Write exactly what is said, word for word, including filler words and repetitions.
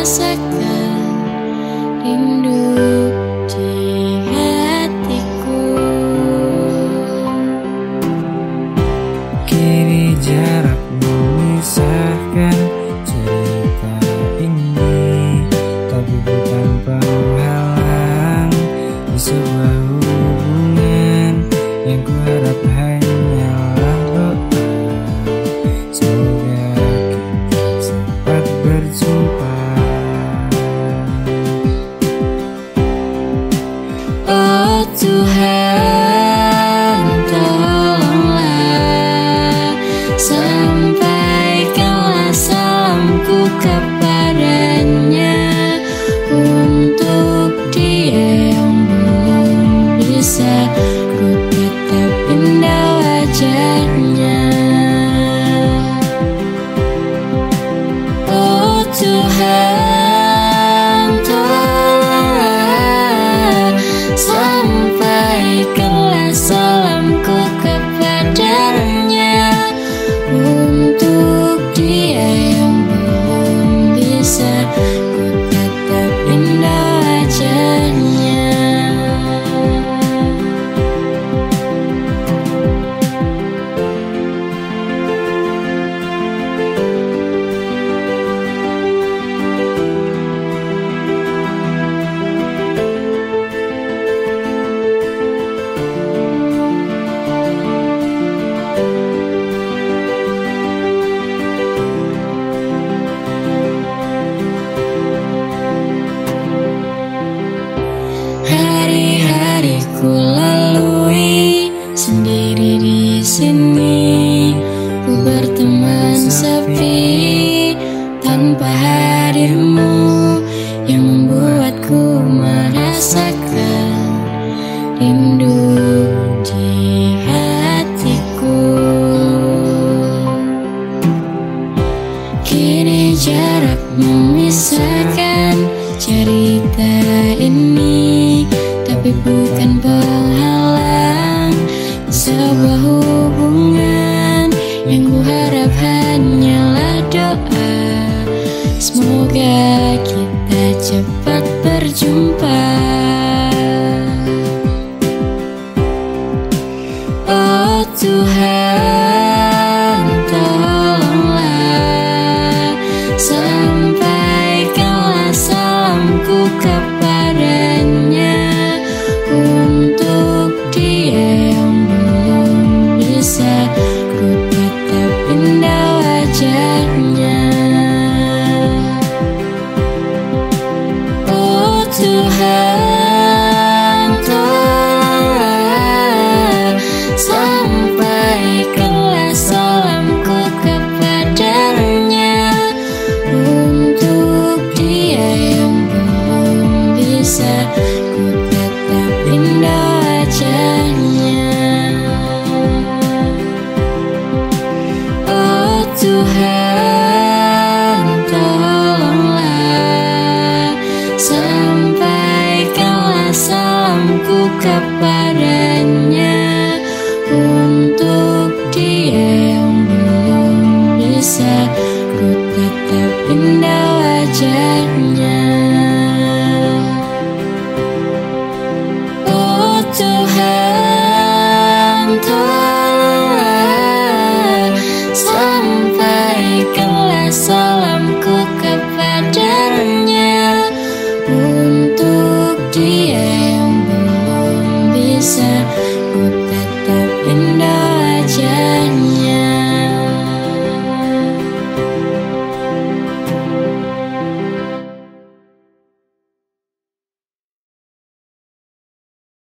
merasakan rindu di hatiku. Kini jarak memisahkan cerita ini, tapi bukan penghalang di sebuah hubungan yang kuharap hanyalah doa. Semoga kita sempat berjumpa. Oh Tuhan, tolonglah sampaikanlah salamku kepadanya, untuk dia yang belum bisa ku tetap indah wajahnya. Oh Tuhan, tolonglah sampaikanlah salamku kepadanya, untuk dia yang belum bisa ku tetap indah wajahnya. Hari-hari ku lalui sendiri di sini, ku berteman sepi tanpa hadirmu yang membuatku merasakan rindu di hatiku. Kini jarak memisahkan cerita ini, tapi bukan penghalang sebuah hubungan yang kuharap hanyalah doa. Semoga kita cepat berjumpa. Oh Tuhan, tolonglah sampaikanlah salamku kepadanya, untuk dia yang belum bisa ku tetap indah wajahnya. Oh Tuhan, tolonglah sampaikanlah salamku kepadanya, untuk dia yang belum bisa ku tetap indah wajahnya. Oh Tuhan, tolonglah sampaikanlah salamku kepadanya, untuk dia yang belum bisa ku tetap indah wajahnya.